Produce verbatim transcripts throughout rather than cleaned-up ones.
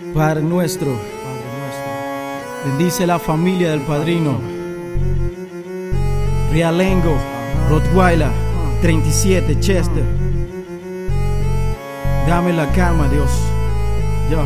Padre nuestro, bendice la familia del padrino. Realengo, Rottweiler, treinta y siete, Chester. Dame la calma, Dios. Yo.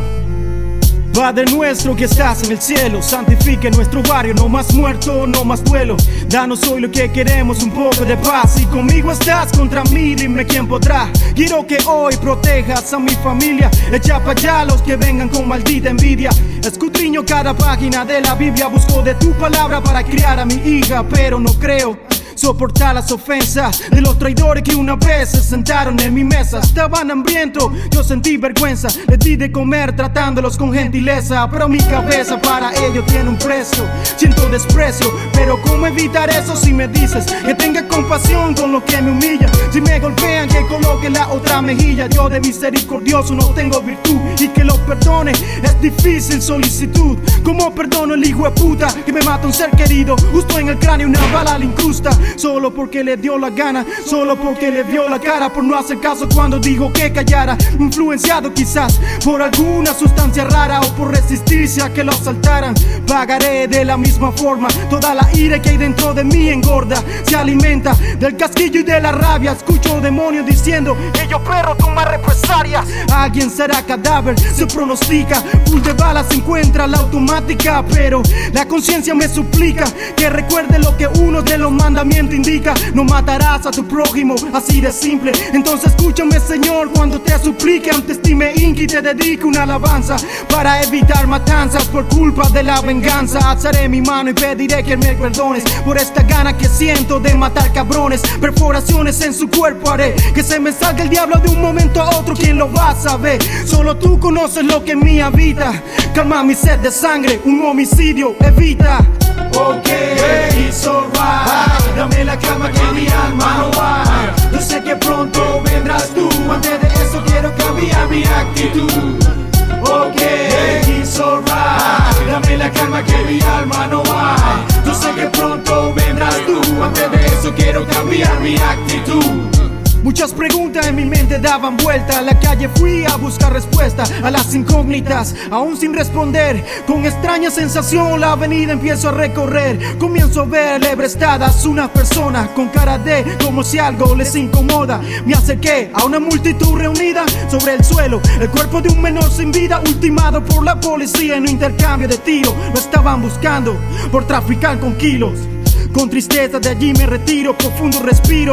Padre nuestro que estás en el cielo, santifique nuestro barrio, no más muerto, no más duelo. Danos hoy lo que queremos, un poco de paz. Si conmigo estás, contra mí, dime quién podrá. Quiero que hoy protejas a mi familia. Echa para allá los que vengan con maldita envidia. Escudriño cada página de la Biblia, busco de tu palabra para criar a mi hija, pero no creo soportar las ofensas de los traidores que una vez se sentaron en mi mesa. Estaban hambrientos, yo sentí vergüenza, les di de comer tratándolos con gentileza, pero mi cabeza para ellos tiene un precio. Siento desprecio, pero ¿cómo evitar eso si me dices que tenga compasión con lo que me humilla? Si me golpean, que coloque la otra mejilla. Yo de misericordioso no tengo virtud, y que lo perdone es difícil solicitud. ¿Cómo perdono el hijo de puta que me mata un ser querido? Justo en el cráneo una bala le incrusta, solo porque le dio la gana, solo porque le vio la cara, por no hacer caso cuando dijo que callara. Influenciado quizás por alguna sustancia rara o por resistirse a que lo asaltaran. Pagaré de la misma forma, toda la ira que hay dentro de mí engorda, se alimenta del casquillo y de la rabia. Escucho demonios diciendo que yo perro toma represalias. Alguien será cadáver, se pronostica, full de balas se encuentra la automática, pero la conciencia me suplica que recuerde lo que uno de los mandamientos indica: no matarás a tu prójimo, así de simple. Entonces escúchame, Señor, cuando te suplique. Antes dime inqui y te dedico una alabanza para evitar matanzas por culpa de la venganza. Alzaré mi mano y pediré que me perdones por esta gana que siento de matar cabrones. Perforaciones en su cuerpo haré, que se me salga el diablo de un momento a otro. ¿Quién lo va a saber? Solo tú conoces lo que en mí habita. Calma mi sed de sangre, un homicidio evita. Ok, it's alright. Dame la calma que mi alma no hay. Yo sé que pronto vendrás tú. Antes de eso quiero cambiar mi actitud. Ok, it's alright. Dame la calma que mi alma no hay. Yo sé que pronto vendrás tú. Antes de eso quiero cambiar mi actitud. Muchas preguntas en mi mente daban vuelta. A la calle fui a buscar respuesta a las incógnitas, aún sin responder. Con extraña sensación la avenida empiezo a recorrer. Comienzo a ver lebrestadas unas personas con cara de como si algo les incomoda. Me acerqué a una multitud reunida sobre el suelo. El cuerpo de un menor sin vida, ultimado por la policía en un intercambio de tiros. Lo estaban buscando por traficar con kilos. Con tristeza de allí me retiro, profundo respiro.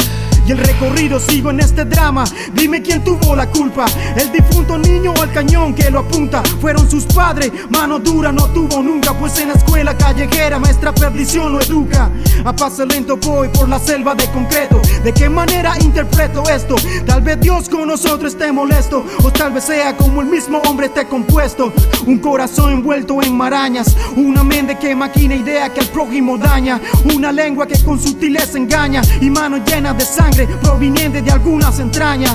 Y el recorrido sigo en este drama. Dime quién tuvo la culpa, el difunto niño o el cañón que lo apunta. Fueron sus padres, mano dura no tuvo nunca, pues en la escuela callejera maestra perdición lo educa. A paso lento voy por la selva de concreto. ¿De qué manera interpreto esto? Tal vez Dios con nosotros esté molesto, o tal vez sea como el mismo hombre esté compuesto. Un corazón envuelto en marañas, una mente que maquina idea que al prójimo daña, una lengua que con sutileza engaña, y manos llenas de sangre proveniente de algunas entrañas.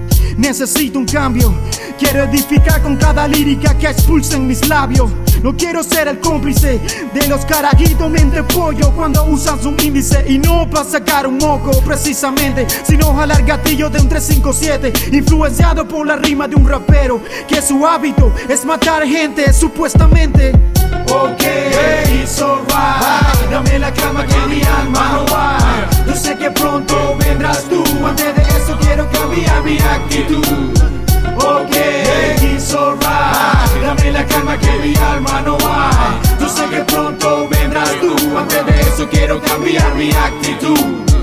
Necesito un cambio, quiero edificar con cada lírica que expulsen mis labios. No quiero ser el cómplice de los carajitos mente pollo cuando usan su índice, y no para sacar un moco precisamente, sino jalar gatillo de un tres cinco siete, influenciado por la rima de un rapero que su hábito es matar gente supuestamente. Ok, it's alright. Dame la calma que mi alma no hay. Yo sé que pronto vendrás tú. Antes de eso quiero cambiar mi actitud. Ok, it's alright. Dame la calma que mi alma no hay. Yo sé que pronto vendrás tú. Antes de eso quiero cambiar mi actitud.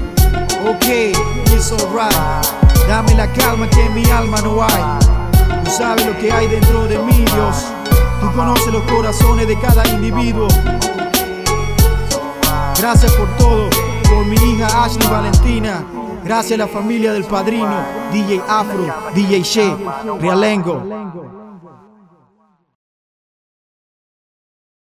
Ok, it's alright. Dame la calma que mi alma no hay. Tú sabes lo que hay dentro de mí, Dios. Tú conoces los corazones de cada individuo. Gracias por todo, por mi hija Ashley Valentina. Gracias a la familia del padrino, D J Afro, D J She, Realengo.